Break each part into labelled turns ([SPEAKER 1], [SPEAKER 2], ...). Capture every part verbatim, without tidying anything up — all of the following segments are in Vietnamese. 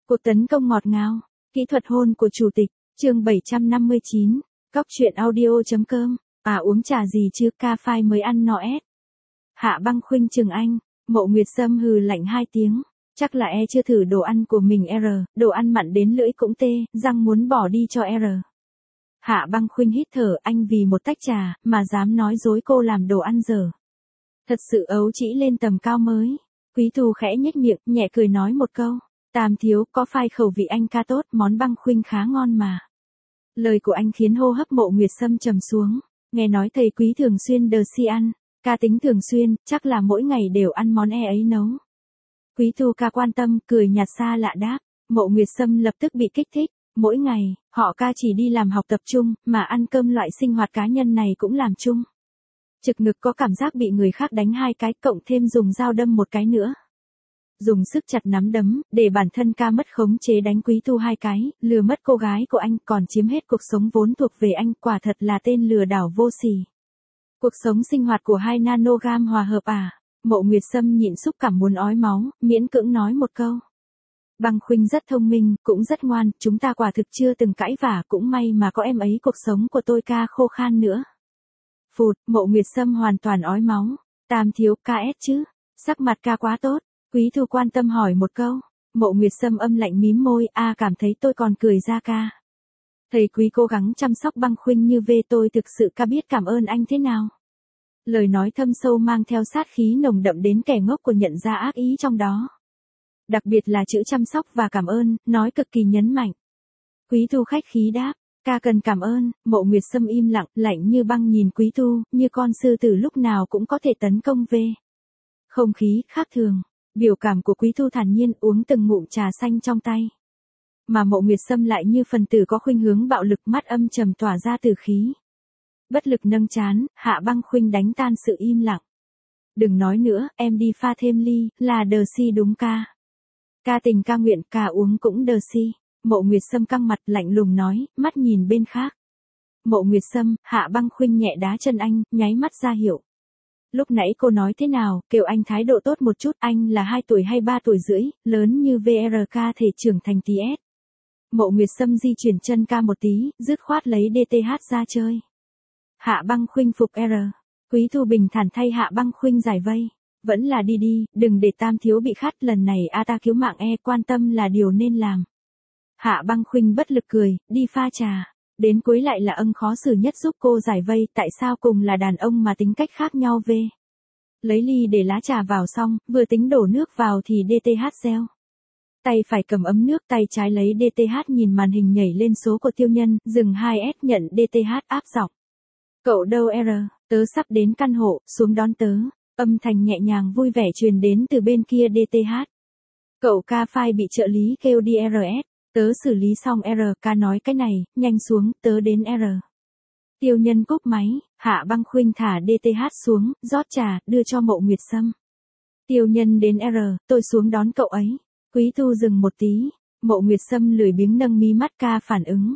[SPEAKER 1] Cuộc tấn công ngọt ngào, kỹ thuật hôn của chủ tịch, chương bảy trăm năm mươi chín, Cóc truyện audio.com, à uống trà gì chứ, ca phai mới ăn no ét. Hạ Băng Khuynh chừng anh, Mộ Nguyệt Sâm hừ lạnh hai tiếng, chắc là e chưa thử đồ ăn của mình R, đồ ăn mặn đến lưỡi cũng tê, răng muốn bỏ đi cho R. Hạ Băng Khuynh hít thở, anh vì một tách trà, mà dám nói dối cô làm đồ ăn dở. Thật sự ấu trĩ lên tầm cao mới. Quý Thu khẽ nhếch miệng, nhẹ cười nói một câu. Tam thiếu, có phai khẩu vị anh ca tốt, món Băng Khuynh khá ngon mà. Lời của anh khiến hô hấp Mộ Nguyệt Sâm trầm xuống. Nghe nói thầy Quý thường xuyên đờ si ăn, ca tính thường xuyên, chắc là mỗi ngày đều ăn món e ấy nấu. Quý Thu ca quan tâm, cười nhạt xa lạ đáp. Mộ Nguyệt Sâm lập tức bị kích thích. Mỗi ngày, họ ca chỉ đi làm học tập chung, mà ăn cơm loại sinh hoạt cá nhân này cũng làm chung. Trực ngực có cảm giác bị người khác đánh hai cái, cộng thêm dùng dao đâm một cái nữa. Dùng sức chặt nắm đấm, để bản thân ca mất khống chế đánh Quý Thu hai cái, lừa mất cô gái của anh, còn chiếm hết cuộc sống vốn thuộc về anh, quả thật là tên lừa đảo vô sỉ. Cuộc sống sinh hoạt của hai nanogam hòa hợp à? Mộ Nguyệt Sâm nhịn xúc cảm muốn ói máu, miễn cưỡng nói một câu. Băng Khuynh rất thông minh, cũng rất ngoan, chúng ta quả thực chưa từng cãi vả, cũng may mà có em ấy, cuộc sống của tôi ca khô khan nữa. Phụt, Mộ Nguyệt Sâm hoàn toàn ói máu. Tam thiếu, ca ét chứ? Sắc mặt ca quá tốt. Quý Thu quan tâm hỏi một câu. Mộ Nguyệt Sâm âm lạnh mím môi, a cảm thấy tôi còn cười ra ca. Thầy Quý cố gắng chăm sóc Băng Khuynh như về, tôi thực sự ca biết cảm ơn anh thế nào. Lời nói thâm sâu mang theo sát khí nồng đậm đến kẻ ngốc của nhận ra ác ý trong đó. Đặc biệt là chữ chăm sóc và cảm ơn, nói cực kỳ nhấn mạnh. Quý Thu khách khí đáp, ca cần cảm ơn. Mộ Nguyệt Sâm im lặng, lạnh như băng nhìn Quý Thu, như con sư tử lúc nào cũng có thể tấn công về. Không khí khác thường, biểu cảm của Quý Thu thản nhiên, uống từng ngụm trà xanh trong tay. Mà Mộ Nguyệt Sâm lại như phần tử có khuynh hướng bạo lực, mắt âm trầm tỏa ra tử khí. Bất lực nâng trán, Hạ Băng Khuynh đánh tan sự im lặng. Đừng nói nữa, em đi pha thêm ly, là đờ si đúng ca. Ca tình ca nguyện, ca uống cũng đờ si. Mộ Nguyệt Sâm căng mặt lạnh lùng nói, mắt nhìn bên khác. Mộ Nguyệt Sâm, Hạ Băng Khuynh nhẹ đá chân anh, nháy mắt ra hiệu. Lúc nãy cô nói thế nào, kêu anh thái độ tốt một chút, anh là hai tuổi hay ba tuổi rưỡi, lớn như vê rờ ca thể trưởng thành tí ét. Mộ Nguyệt Sâm di chuyển chân ca một tí, dứt khoát lấy đê tê hát ra chơi. Hạ Băng Khuynh phục R. Quý Thu bình thản thay Hạ Băng Khuynh giải vây. Vẫn là đi đi, đừng để Tam thiếu bị khát, lần này a ta cứu mạng e, quan tâm là điều nên làm. Hạ Băng Khuynh bất lực cười, đi pha trà. Đến cuối lại là ân khó xử nhất giúp cô giải vây, tại sao cùng là đàn ông mà tính cách khác nhau về. Lấy ly để lá trà vào xong, vừa tính đổ nước vào thì đê tê hát reo. Tay phải cầm ấm nước, tay trái lấy đê tê hát nhìn màn hình nhảy lên số của Tiêu Nhân, dừng hai S nhận đê tê hát áp giọng. Cậu đâu R, tớ sắp đến căn hộ, xuống đón tớ. Âm thanh nhẹ nhàng vui vẻ truyền đến từ bên kia đê tê hát. Cậu ca phai bị trợ lý kêu đi R S, tớ xử lý xong R, ca nói cái này, nhanh xuống, tớ đến R. Tiêu Nhân cúp máy, Hạ Băng Khuynh thả đê tê hát xuống, rót trà, đưa cho Mộ Nguyệt Sâm. Tiêu Nhân đến R, tôi xuống đón cậu ấy. Quý Thu dừng một tí, Mộ Nguyệt Sâm lười biếng nâng mí mắt ca phản ứng.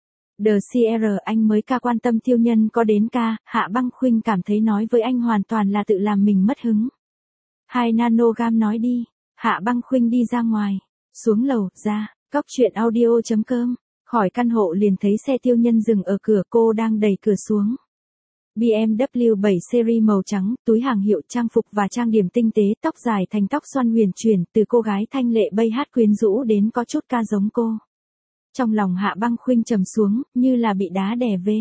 [SPEAKER 1] Đờ xê rờ anh mới ca quan tâm Tiêu Nhân có đến ca, Hạ Băng Khuynh cảm thấy nói với anh hoàn toàn là tự làm mình mất hứng. Hai nanogam nói đi, Hạ Băng Khuynh đi ra ngoài, xuống lầu, ra, Cóc truyện audio.com, khỏi căn hộ liền thấy xe Tiêu Nhân dừng ở cửa, cô đang đẩy cửa xuống. bê em vê bảy series màu trắng, túi hàng hiệu, trang phục và trang điểm tinh tế, tóc dài thành tóc xoăn huyền chuyển, từ cô gái thanh lệ bay hát quyến rũ đến có chút ca giống cô. Trong lòng Hạ Băng Khuynh trầm xuống, như là bị đá đè về.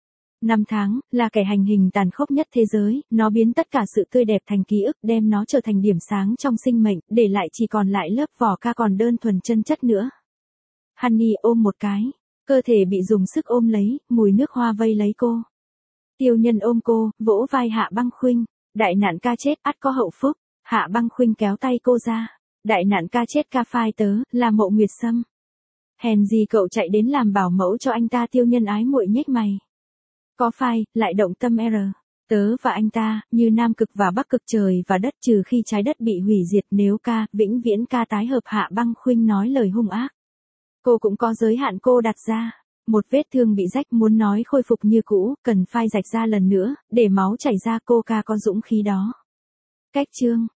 [SPEAKER 1] Năm tháng, là kẻ hành hình tàn khốc nhất thế giới, nó biến tất cả sự tươi đẹp thành ký ức, đem nó trở thành điểm sáng trong sinh mệnh, để lại chỉ còn lại lớp vỏ ca còn đơn thuần chân chất nữa. Honey ôm một cái, cơ thể bị dùng sức ôm lấy, mùi nước hoa vây lấy cô. Tiêu Nhân ôm cô, vỗ vai Hạ Băng Khuynh, đại nạn ca chết, ắt có hậu phúc. Hạ Băng Khuynh kéo tay cô ra, đại nạn ca chết ca phai tớ, là Mộ Nguyệt Sâm. Hèn gì cậu chạy đến làm bảo mẫu cho anh ta. Tiêu Nhân ái muội nhếch mày. Có phai, lại động tâm R. Tớ và anh ta, như Nam Cực và Bắc Cực, trời và đất, trừ khi trái đất bị hủy diệt, nếu ca, vĩnh viễn ca tái hợp. Hạ Băng Khuynh nói lời hung ác. Cô cũng có giới hạn cô đặt ra. Một vết thương bị rách, muốn nói khôi phục như cũ, cần phai rạch ra lần nữa, để máu chảy ra, cô ca có dũng khí đó. Cách chương.